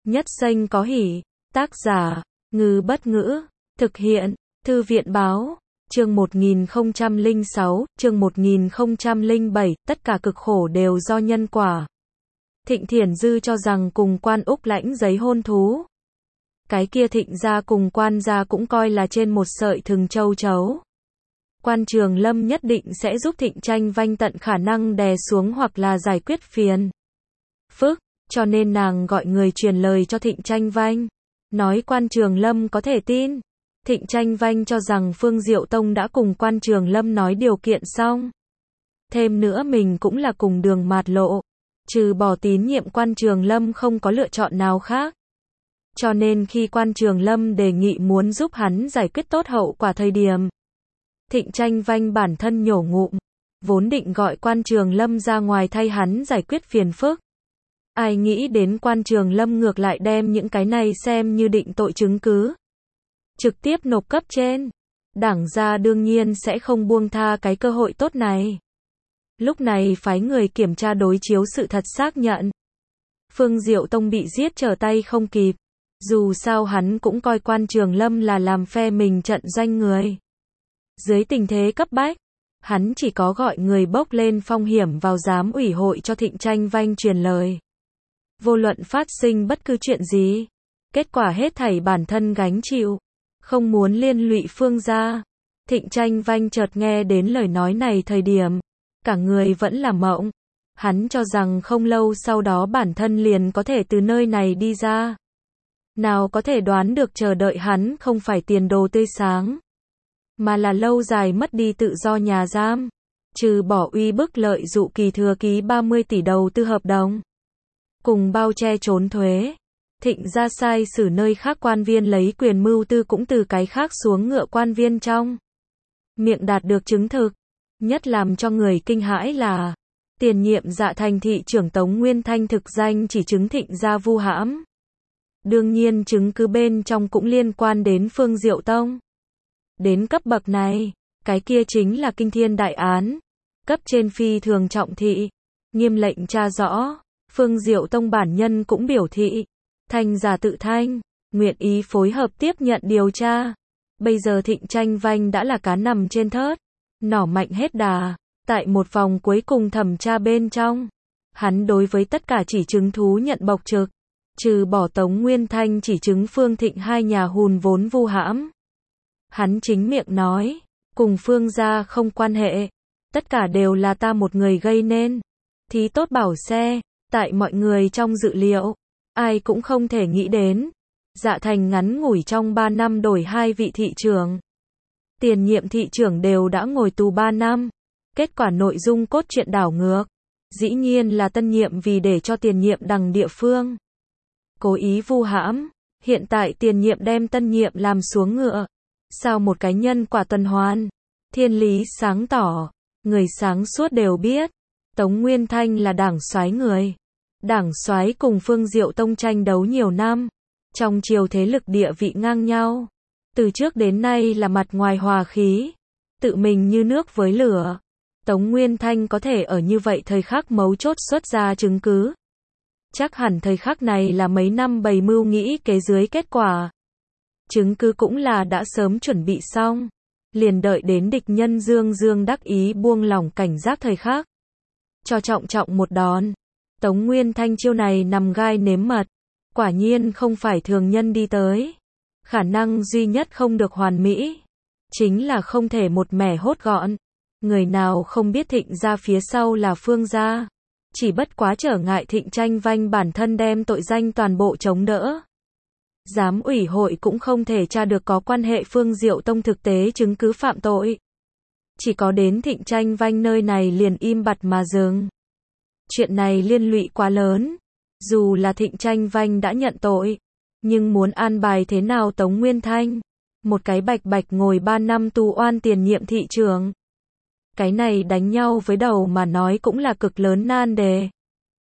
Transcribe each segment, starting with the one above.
Nhất danh có hỷ. Tác giả, Ngư Bất Ngữ. Thực hiện, Thư viện Báo. Chương 1006, chương 1007, tất cả cực khổ đều do nhân quả. Thịnh Thiển Dư cho rằng cùng Quan Úc lãnh giấy hôn thú. Cái kia Thịnh gia cùng Quan gia cũng coi là trên một sợi thừng châu chấu. Quan Trường Lâm nhất định sẽ giúp Thịnh Tranh Vanh tận khả năng đè xuống hoặc là giải quyết phiền phức, cho nên nàng gọi người truyền lời cho Thịnh Tranh Vanh, nói Quan Trường Lâm có thể tin. Thịnh Tranh Vanh cho rằng Phương Diệu Tông đã cùng Quan Trường Lâm nói điều kiện xong. Thêm nữa mình cũng là cùng đường mạt lộ, trừ bỏ tín nhiệm Quan Trường Lâm không có lựa chọn nào khác. Cho nên khi Quan Trường Lâm đề nghị muốn giúp hắn giải quyết tốt hậu quả thời điểm, Thịnh Tranh Vanh bản thân nhổ ngụm, vốn định gọi Quan Trường Lâm ra ngoài thay hắn giải quyết phiền phức. Ai nghĩ đến Quan Trường Lâm ngược lại đem những cái này xem như định tội chứng cứ, trực tiếp nộp cấp trên. Đảng gia đương nhiên sẽ không buông tha cái cơ hội tốt này. Lúc này phái người kiểm tra đối chiếu sự thật xác nhận Phương Diệu Tông bị giết trở tay không kịp. Dù sao hắn cũng coi Quan Trường Lâm là làm phe mình trận doanh người. Dưới tình thế cấp bách, hắn chỉ có gọi người bốc lên phong hiểm vào giám ủy hội cho Thịnh Tranh Vanh truyền lời. Vô luận phát sinh bất cứ chuyện gì, kết quả hết thảy bản thân gánh chịu, không muốn liên lụy Phương gia. Thịnh Tranh Vanh chợt nghe đến lời nói này thời điểm, cả người vẫn là mộng. Hắn cho rằng không lâu sau đó bản thân liền có thể từ nơi này đi ra. Nào có thể đoán được chờ đợi hắn không phải tiền đồ tươi sáng, mà là lâu dài mất đi tự do nhà giam. Trừ bỏ uy bức lợi dụ Kỳ Thừa ký 30 tỷ đầu tư hợp đồng, cùng bao che trốn thuế, Thịnh gia sai xử nơi khác quan viên lấy quyền mưu tư cũng từ cái khác xuống ngựa quan viên trong miệng đạt được chứng thực. Nhất làm cho người kinh hãi là tiền nhiệm Dạ Thành thị trưởng Tống Nguyên Thanh thực danh chỉ chứng Thịnh gia vu hãm. Đương nhiên chứng cứ bên trong cũng liên quan đến Phương Diệu Tông. Đến cấp bậc này, cái kia chính là kinh thiên đại án. Cấp trên phi thường trọng thị, nghiêm lệnh tra rõ. Phương Diệu Tông bản nhân cũng biểu thị, thành giả tự thanh, nguyện ý phối hợp tiếp nhận điều tra. Bây giờ Thịnh Tranh Vanh đã là cá nằm trên thớt, nỏ mạnh hết đà. Tại một vòng cuối cùng thẩm tra bên trong, hắn đối với tất cả chỉ chứng thú nhận bộc trực, trừ bỏ Tống Nguyên Thanh chỉ chứng Phương Thịnh hai nhà hùn vốn vu hãm. Hắn chính miệng nói, cùng Phương gia không quan hệ, tất cả đều là ta một người gây nên. Thí tốt bảo xe, tại mọi người trong dự liệu, ai cũng không thể nghĩ đến. Dạ Thành ngắn ngủi trong 3 năm đổi 2 vị thị trưởng. Tiền nhiệm thị trưởng đều đã ngồi tù 3 năm. Kết quả nội dung cốt truyện đảo ngược. Dĩ nhiên là tân nhiệm vì để cho tiền nhiệm đằng địa phương cố ý vu hãm. Hiện tại tiền nhiệm đem tân nhiệm làm xuống ngựa. Sao một cái nhân quả tuần hoàn? Thiên lý sáng tỏ. Người sáng suốt đều biết. Tống Nguyên Thanh là đảng soái người. Đảng soái cùng Phương Diệu Tông tranh đấu nhiều năm. Trong triều thế lực địa vị ngang nhau. Từ trước đến nay là mặt ngoài hòa khí. Tự mình như nước với lửa. Tống Nguyên Thanh có thể ở như vậy thời khắc mấu chốt xuất ra chứng cứ. Chắc hẳn thời khắc này là mấy năm bày mưu nghĩ kế dưới kết quả. Chứng cứ cũng là đã sớm chuẩn bị xong. Liền đợi đến địch nhân dương dương đắc ý buông lỏng cảnh giác thời khắc. Cho trọng trọng một đòn. Tống Nguyên Thanh chiêu này nằm gai nếm mật. Quả nhiên không phải thường nhân đi tới. Khả năng duy nhất không được hoàn mỹ, chính là không thể một mẻ hốt gọn. Người nào không biết Thịnh gia phía sau là Phương gia. Chỉ bất quá trở ngại Thịnh Tranh Vanh bản thân đem tội danh toàn bộ chống đỡ. Giám ủy hội cũng không thể tra được có quan hệ Phương Diệu Tông thực tế chứng cứ phạm tội. Chỉ có đến Thịnh Tranh Vanh nơi này liền im bặt mà dừng. Chuyện này liên lụy quá lớn. Dù là Thịnh Tranh Vanh đã nhận tội, nhưng muốn an bài thế nào Tống Nguyên Thanh, một cái bạch bạch ngồi 3 năm tù oan tiền nhiệm thị trưởng. Cái này đánh nhau với đầu mà nói cũng là cực lớn nan đề.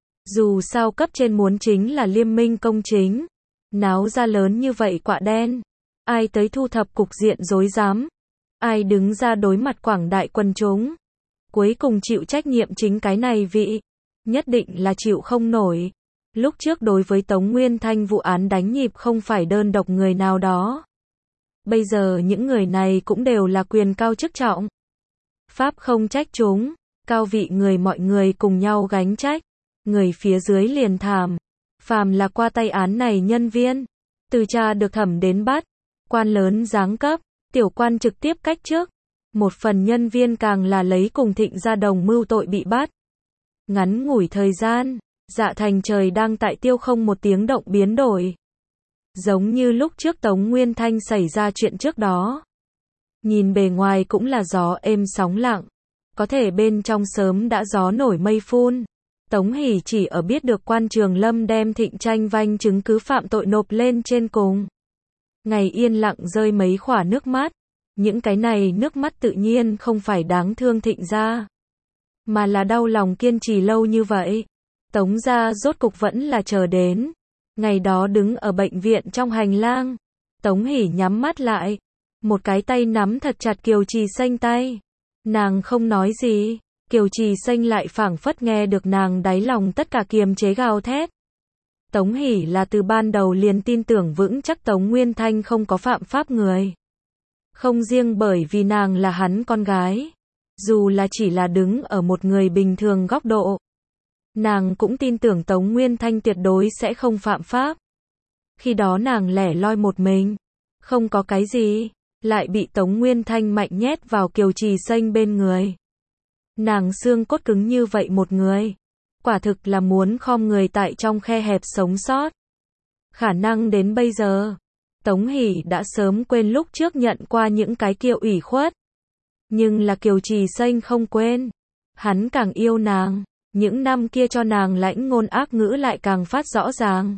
Dù sao cấp trên muốn chính là liêm minh công chính. Náo ra lớn như vậy quạ đen. Ai tới thu thập cục diện rối rắm? Ai đứng ra đối mặt quảng đại quần chúng? Cuối cùng chịu trách nhiệm chính cái này vị. Nhất định là chịu không nổi. Lúc trước đối với Tống Nguyên Thanh vụ án đánh nhịp không phải đơn độc người nào đó. Bây giờ những người này cũng đều là quyền cao chức trọng. Pháp không trách chúng, cao vị người mọi người cùng nhau gánh trách. Người phía dưới liền thảm. Phàm là qua tay án này nhân viên, từ tra được thẩm đến bắt, quan lớn giáng cấp, tiểu quan trực tiếp cách chức. Một phần nhân viên càng là lấy cùng Thịnh Gia đồng mưu tội bị bắt. Ngắn ngủi thời gian, Dạ Thành trời đang tại tiêu không một tiếng động biến đổi. Giống như lúc trước Tống Nguyên Thanh xảy ra chuyện trước đó. Nhìn bề ngoài cũng là gió êm sóng lặng, có thể bên trong sớm đã gió nổi mây phun. Tống Hỷ chỉ ở biết được quan Trường Lâm đem Thịnh tranh vanh chứng cứ phạm tội nộp lên trên cùng. Ngày yên lặng rơi mấy khỏa nước mắt. Những cái này nước mắt tự nhiên không phải đáng thương Thịnh gia, mà là đau lòng kiên trì lâu như vậy. Tống gia rốt cục vẫn là chờ đến. Ngày đó đứng ở bệnh viện trong hành lang. Tống Hỷ nhắm mắt lại. Một cái tay nắm thật chặt Kiều Trì Xanh tay. Nàng không nói gì. Kiều Trì Xanh lại phảng phất nghe được nàng đáy lòng tất cả kiềm chế gào thét. Tống Hỷ là từ ban đầu liền tin tưởng vững chắc Tống Nguyên Thanh không có phạm pháp người. Không riêng bởi vì nàng là hắn con gái. Dù là chỉ là đứng ở một người bình thường góc độ. Nàng cũng tin tưởng Tống Nguyên Thanh tuyệt đối sẽ không phạm pháp. Khi đó nàng lẻ loi một mình. Không có cái gì. Lại bị Tống Nguyên Thanh mạnh nhét vào Kiều Trì Xanh bên người. Nàng xương cốt cứng như vậy một người. Quả thực là muốn khom người tại trong khe hẹp sống sót. Khả năng đến bây giờ. Tống Hỷ đã sớm quên lúc trước nhận qua những cái kia ủy khuất. Nhưng là Kiều Trì Xanh không quên. Hắn càng yêu nàng. Những năm kia cho nàng lãnh ngôn ác ngữ lại càng phát rõ ràng.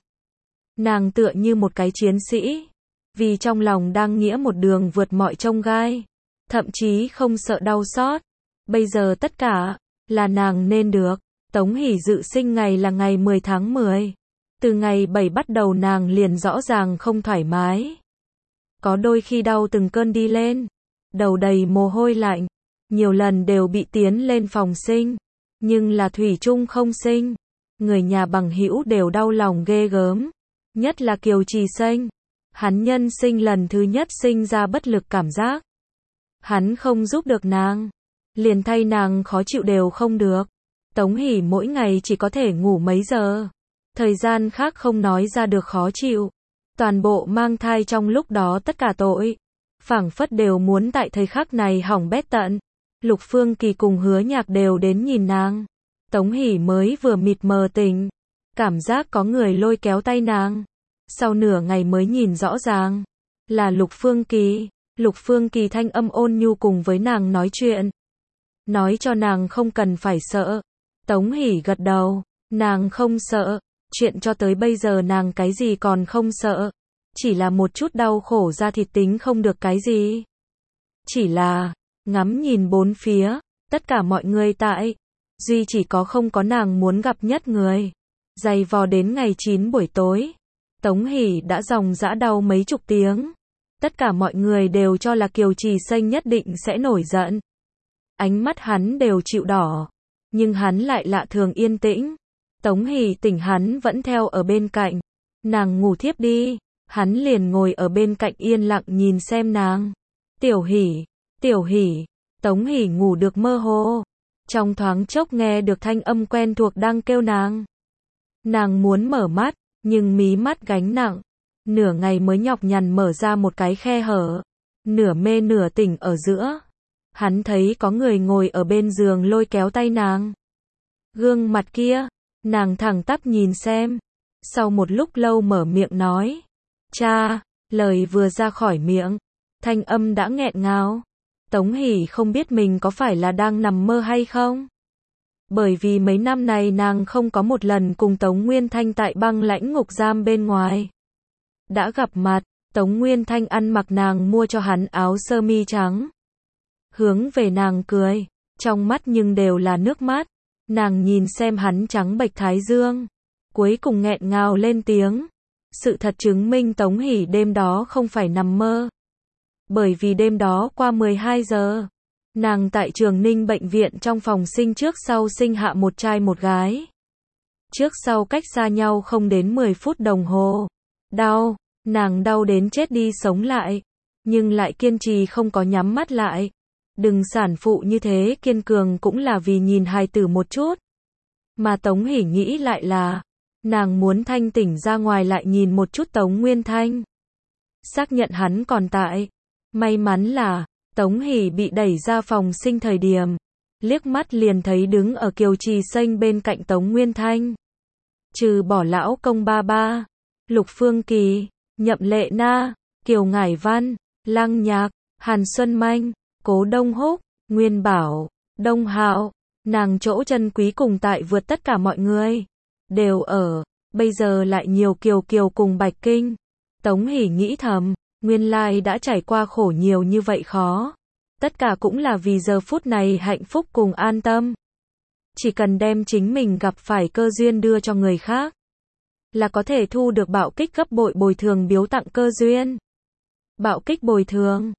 Nàng tựa như một cái chiến sĩ. Vì trong lòng đang nghĩa một đường vượt mọi chông gai. Thậm chí không sợ đau xót. Bây giờ tất cả là nàng nên được. Tống Hỷ dự sinh ngày là ngày 10 tháng 10. Từ ngày 7 bắt đầu nàng liền rõ ràng không thoải mái. Có đôi khi đau từng cơn đi lên. Đầu đầy mồ hôi lạnh. Nhiều lần đều bị tiến lên phòng sinh. Nhưng là thủy chung không sinh. Người nhà bằng hữu đều đau lòng ghê gớm. Nhất là Kiều Trì Xanh. Hắn nhân sinh lần thứ nhất sinh ra bất lực cảm giác. Hắn không giúp được nàng. Liền thay nàng khó chịu đều không được. Tống Hỷ mỗi ngày chỉ có thể ngủ mấy giờ. Thời gian khác không nói ra được khó chịu. Toàn bộ mang thai trong lúc đó tất cả tội. Phảng phất đều muốn tại thời khắc này hỏng bét tận. Lục Phương Kỳ cùng Hứa Nhạc đều đến nhìn nàng. Tống Hỷ mới vừa mịt mờ tỉnh. Cảm giác có người lôi kéo tay nàng. Sau nửa ngày mới nhìn rõ ràng. Là Lục Phương Kỳ. Lục Phương Kỳ thanh âm ôn nhu cùng với nàng nói chuyện. Nói cho nàng không cần phải sợ. Tống Hỷ gật đầu. Nàng không sợ. Chuyện cho tới bây giờ nàng cái gì còn không sợ. Chỉ là một chút đau khổ da thịt tính không được cái gì. Chỉ là ngắm nhìn bốn phía. Tất cả mọi người tại. Duy chỉ có không có nàng muốn gặp nhất người. Dày vò đến ngày 9 buổi tối. Tống Hỷ đã dòng dã đau mấy chục tiếng. Tất cả mọi người đều cho là Kiều Trì Xanh nhất định sẽ nổi giận. Ánh mắt hắn đều chịu đỏ. Nhưng hắn lại lạ thường yên tĩnh. Tống Hỷ tỉnh hắn vẫn theo ở bên cạnh. Nàng ngủ thiếp đi. Hắn liền ngồi ở bên cạnh yên lặng nhìn xem nàng. Tiểu Hỷ, Tiểu Hỷ. Tống Hỷ ngủ được mơ hồ. Trong thoáng chốc nghe được thanh âm quen thuộc đang kêu nàng. Nàng muốn mở mắt, nhưng mí mắt gánh nặng. Nửa ngày mới nhọc nhằn mở ra một cái khe hở. Nửa mê nửa tỉnh ở giữa. Hắn thấy có người ngồi ở bên giường lôi kéo tay nàng. Gương mặt kia, nàng thẳng tắp nhìn xem. Sau một lúc lâu mở miệng nói. Cha, lời vừa ra khỏi miệng. Thanh âm đã nghẹn ngào. Tống Hỷ không biết mình có phải là đang nằm mơ hay không. Bởi vì mấy năm này nàng không có một lần cùng Tống Nguyên Thanh tại băng lãnh ngục giam bên ngoài. Đã gặp mặt, Tống Nguyên Thanh ăn mặc nàng mua cho hắn áo sơ mi trắng. Hướng về nàng cười, trong mắt nhưng đều là nước mắt. Nàng nhìn xem hắn trắng bệch thái dương. Cuối cùng nghẹn ngào lên tiếng. Sự thật chứng minh Tống Hỷ đêm đó không phải nằm mơ. Bởi vì đêm đó qua 12 giờ. Nàng tại Trường Ninh bệnh viện trong phòng sinh trước sau sinh hạ một trai một gái. Trước sau cách xa nhau không đến 10 phút đồng hồ. Đau, nàng đau đến chết đi sống lại, nhưng lại kiên trì không có nhắm mắt lại. Đừng sản phụ như thế kiên cường cũng là vì nhìn hài tử một chút. Mà Tống Hỷ nghĩ lại là, nàng muốn thanh tỉnh ra ngoài lại nhìn một chút Tống Nguyên Thanh. Xác nhận hắn còn tại. May mắn là, Tống Hỷ bị đẩy ra phòng sinh thời điểm, liếc mắt liền thấy đứng ở Kiều Trì Xanh bên cạnh Tống Nguyên Thanh. Trừ bỏ lão công ba ba, Lục Phương Kỳ, Nhậm Lệ Na, Kiều Ngải Văn, Lăng Nhạc, Hàn Xuân Manh, Cố Đông Húc, Nguyên Bảo, Đông Hạo, nàng chỗ chân quý cùng tại vượt tất cả mọi người. Đều ở, bây giờ lại nhiều Kiều Kiều cùng Bạch Kinh. Tống Hỷ nghĩ thầm, nguyên lai đã trải qua khổ nhiều như vậy khó. Tất cả cũng là vì giờ phút này hạnh phúc cùng an tâm. Chỉ cần đem chính mình gặp phải cơ duyên đưa cho người khác, là có thể thu được bạo kích gấp bội bồi thường biếu tặng cơ duyên. Bạo kích bồi thường.